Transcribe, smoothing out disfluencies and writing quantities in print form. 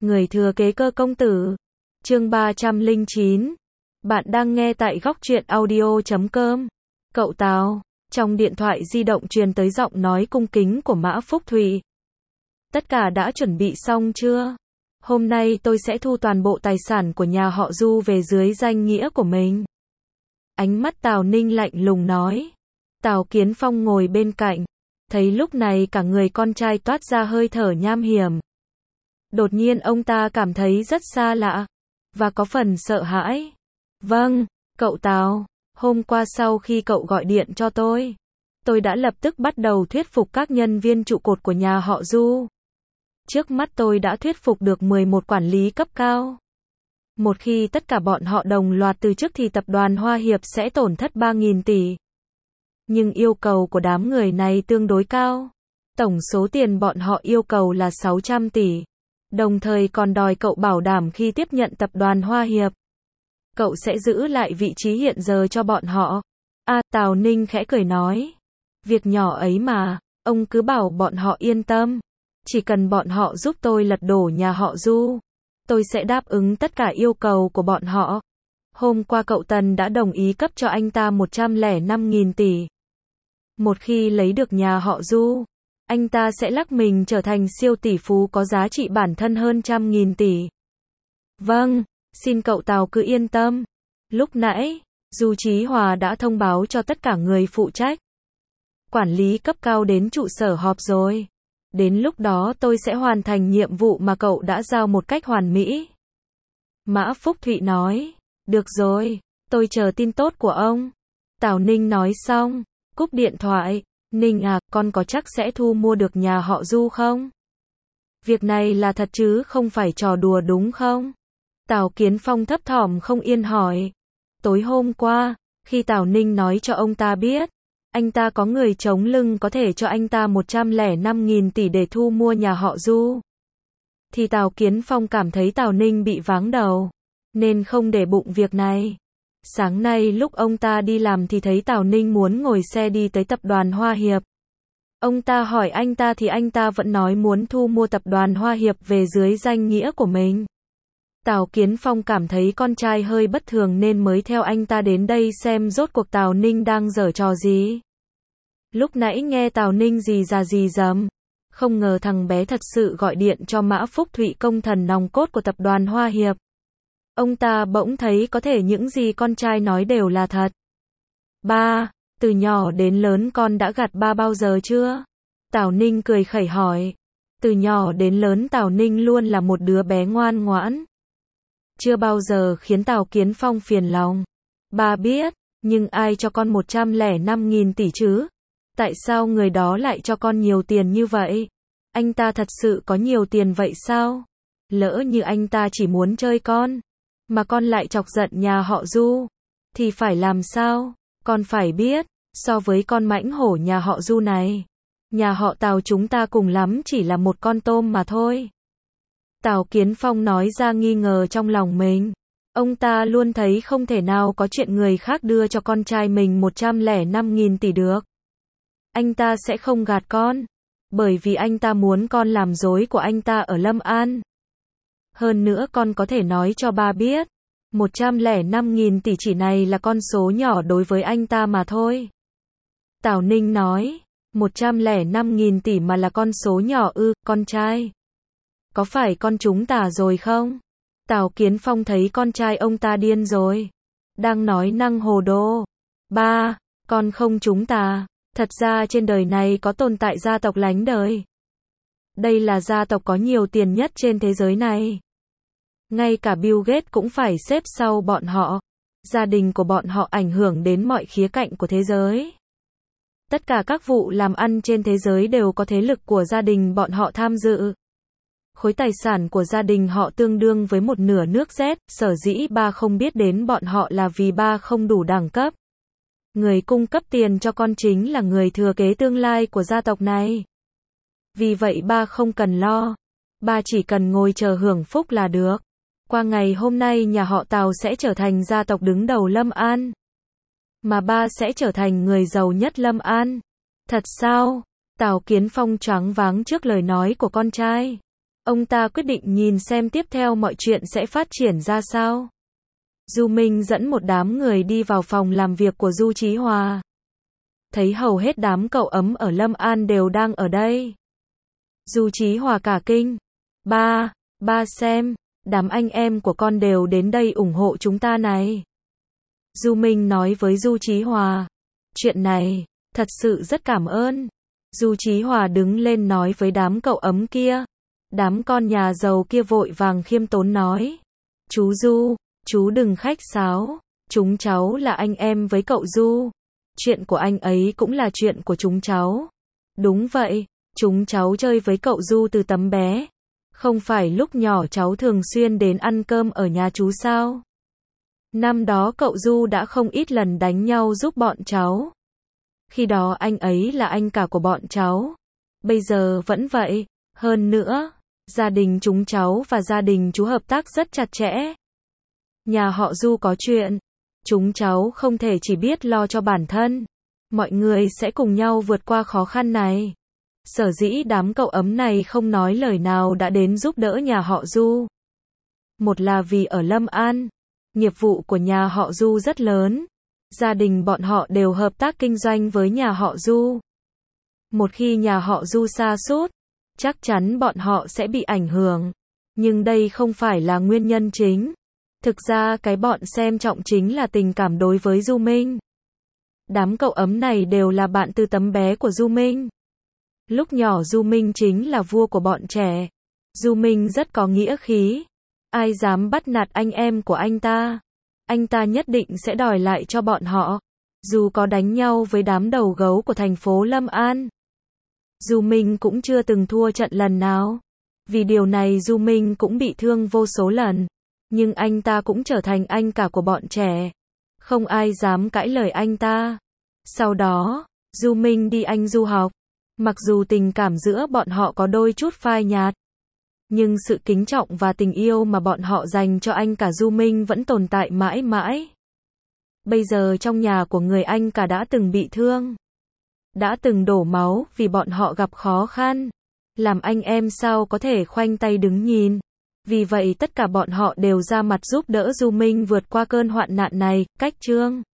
Người thừa kế Cơ công tử. Chương 309. Bạn đang nghe tại góc truyện audio.com. Cậu Tào. Trong điện thoại di động truyền tới giọng nói cung kính của Mã Phúc Thụy. Tất cả đã chuẩn bị xong chưa? Hôm nay tôi sẽ thu toàn bộ tài sản của nhà họ Du về dưới danh nghĩa của mình. Ánh mắt Tào Ninh lạnh lùng nói. Tào Kiến Phong ngồi bên cạnh. Thấy lúc này cả người con trai toát ra hơi thở nham hiểm. Đột nhiên ông ta cảm thấy rất xa lạ. Và có phần sợ hãi. Vâng, cậu Tào. Hôm qua sau khi cậu gọi điện cho tôi đã lập tức bắt đầu thuyết phục các nhân viên trụ cột của nhà họ Du. Trước mắt tôi đã thuyết phục được 11 quản lý cấp cao. Một khi tất cả bọn họ đồng loạt từ chức thì tập đoàn Hoa Hiệp sẽ tổn thất 3.000 tỷ. Nhưng yêu cầu của đám người này tương đối cao. Tổng số tiền bọn họ yêu cầu là 600 tỷ. Đồng thời còn đòi cậu bảo đảm khi tiếp nhận tập đoàn Hoa Hiệp, cậu sẽ giữ lại vị trí hiện giờ cho bọn họ. Tào Ninh khẽ cười nói. Việc nhỏ ấy mà, ông cứ bảo bọn họ yên tâm. Chỉ cần bọn họ giúp tôi lật đổ nhà họ Du, tôi sẽ đáp ứng tất cả yêu cầu của bọn họ. Hôm qua cậu Tần đã đồng ý cấp cho anh ta 105.000 tỷ. Một khi lấy được nhà họ Du, anh ta sẽ lắc mình trở thành siêu tỷ phú có giá trị bản thân hơn 100.000 tỷ. Vâng, xin cậu Tào cứ yên tâm. Lúc nãy, Du Chí Hòa đã thông báo cho tất cả người phụ trách. Quản lý cấp cao đến trụ sở họp rồi. Đến lúc đó tôi sẽ hoàn thành nhiệm vụ mà cậu đã giao một cách hoàn mỹ. Mã Phúc Thụy nói. Được rồi, tôi chờ tin tốt của ông. Tào Ninh nói xong, cúp điện thoại. Ninh à, con có chắc sẽ thu mua được nhà họ Du không? Việc này là thật chứ không phải trò đùa đúng không? Tào Kiến Phong thấp thỏm không yên hỏi. Tối hôm qua, khi Tào Ninh nói cho ông ta biết, anh ta có người chống lưng có thể cho anh ta 105.000 tỷ để thu mua nhà họ Du, thì Tào Kiến Phong cảm thấy Tào Ninh bị váng đầu, nên không để bụng việc này. Sáng nay lúc ông ta đi làm thì thấy Tào Ninh muốn ngồi xe đi tới tập đoàn Hoa Hiệp. Ông ta hỏi anh ta thì anh ta vẫn nói muốn thu mua tập đoàn Hoa Hiệp về dưới danh nghĩa của mình. Tào Kiến Phong cảm thấy con trai hơi bất thường nên mới theo anh ta đến đây xem rốt cuộc Tào Ninh đang giở trò gì. Lúc nãy nghe Tào Ninh gì già gì dầm, không ngờ thằng bé thật sự gọi điện cho Mã Phúc Thụy, công thần nòng cốt của tập đoàn Hoa Hiệp. Ông ta bỗng thấy có thể những gì con trai nói đều là thật. Ba, từ nhỏ đến lớn con đã gạt ba bao giờ chưa? Tào Ninh cười khẩy hỏi. Từ nhỏ đến lớn Tào Ninh luôn là một đứa bé ngoan ngoãn. Chưa bao giờ khiến Tào Kiến Phong phiền lòng. Ba biết, nhưng ai cho con 105.000 tỷ chứ? Tại sao người đó lại cho con nhiều tiền như vậy? Anh ta thật sự có nhiều tiền vậy sao? Lỡ như anh ta chỉ muốn chơi con, mà con lại chọc giận nhà họ Du, thì phải làm sao? Con phải biết, so với con mãnh hổ nhà họ Du này, nhà họ Tào chúng ta cùng lắm chỉ là một con tôm mà thôi. Tào Kiến Phong nói ra nghi ngờ trong lòng mình. Ông ta luôn thấy không thể nào có chuyện người khác đưa cho con trai mình 105.000 tỷ được. Anh ta sẽ không gạt con, bởi vì anh ta muốn con làm dối của anh ta ở Lâm An. Hơn nữa con có thể nói cho ba biết, 105.000 tỷ chỉ này là con số nhỏ đối với anh ta mà thôi. Tào Ninh nói, 105.000 tỷ mà là con số nhỏ ư, con trai. Có phải con trúng tà rồi không? Tào Kiến Phong thấy con trai ông ta điên rồi. Đang nói năng hồ đồ. Ba, con không trúng tà. Thật ra trên đời này có tồn tại gia tộc lánh đời. Đây là gia tộc có nhiều tiền nhất trên thế giới này. Ngay cả Bill Gates cũng phải xếp sau bọn họ. Gia đình của bọn họ ảnh hưởng đến mọi khía cạnh của thế giới. Tất cả các vụ làm ăn trên thế giới đều có thế lực của gia đình bọn họ tham dự. Khối tài sản của gia đình họ tương đương với một nửa nước Z, sở dĩ ba không biết đến bọn họ là vì ba không đủ đẳng cấp. Người cung cấp tiền cho con chính là người thừa kế tương lai của gia tộc này. Vì vậy ba không cần lo. Ba chỉ cần ngồi chờ hưởng phúc là được. Qua ngày hôm nay nhà họ Tào sẽ trở thành gia tộc đứng đầu Lâm An. Mà ba sẽ trở thành người giàu nhất Lâm An. Thật sao? Tào Kiến Phong choáng váng trước lời nói của con trai. Ông ta quyết định nhìn xem tiếp theo mọi chuyện sẽ phát triển ra sao. Du Minh dẫn một đám người đi vào phòng làm việc của Du Chí Hòa. Thấy hầu hết đám cậu ấm ở Lâm An đều đang ở đây. Du Chí Hòa cả kinh. Ba xem, đám anh em của con đều đến đây ủng hộ chúng ta này. Du Minh nói với Du Chí Hòa. Chuyện này, thật sự rất cảm ơn. Du Chí Hòa đứng lên nói với đám cậu ấm kia. Đám con nhà giàu kia vội vàng khiêm tốn nói. Chú Du, chú đừng khách sáo. Chúng cháu là anh em với cậu Du. Chuyện của anh ấy cũng là chuyện của chúng cháu. Đúng vậy, chúng cháu chơi với cậu Du từ tấm bé. Không phải lúc nhỏ cháu thường xuyên đến ăn cơm ở nhà chú sao? Năm đó cậu Du đã không ít lần đánh nhau giúp bọn cháu. Khi đó anh ấy là anh cả của bọn cháu. Bây giờ vẫn vậy. Hơn nữa, gia đình chúng cháu và gia đình chú hợp tác rất chặt chẽ. Nhà họ Du có chuyện, chúng cháu không thể chỉ biết lo cho bản thân. Mọi người sẽ cùng nhau vượt qua khó khăn này. Sở dĩ đám cậu ấm này không nói lời nào đã đến giúp đỡ nhà họ Du. Một là vì ở Lâm An, nghiệp vụ của nhà họ Du rất lớn. Gia đình bọn họ đều hợp tác kinh doanh với nhà họ Du. Một khi nhà họ Du sa sút, chắc chắn bọn họ sẽ bị ảnh hưởng. Nhưng đây không phải là nguyên nhân chính. Thực ra cái bọn xem trọng chính là tình cảm đối với Du Minh. Đám cậu ấm này đều là bạn từ tấm bé của Du Minh. Lúc nhỏ Du Minh chính là vua của bọn trẻ. Du Minh rất có nghĩa khí. Ai dám bắt nạt anh em của anh ta nhất định sẽ đòi lại cho bọn họ. Dù có đánh nhau với đám đầu gấu của thành phố Lâm An, Du Minh cũng chưa từng thua trận lần nào. Vì điều này Du Minh cũng bị thương vô số lần. Nhưng anh ta cũng trở thành anh cả của bọn trẻ. Không ai dám cãi lời anh ta. Sau đó, Du Minh đi Anh du học. Mặc dù tình cảm giữa bọn họ có đôi chút phai nhạt, nhưng sự kính trọng và tình yêu mà bọn họ dành cho anh cả Du Minh vẫn tồn tại mãi mãi. Bây giờ trong nhà của người anh cả đã từng bị thương, đã từng đổ máu vì bọn họ gặp khó khăn. Làm anh em sao có thể khoanh tay đứng nhìn. Vì vậy tất cả bọn họ đều ra mặt giúp đỡ Du Minh vượt qua cơn hoạn nạn này. Cách chương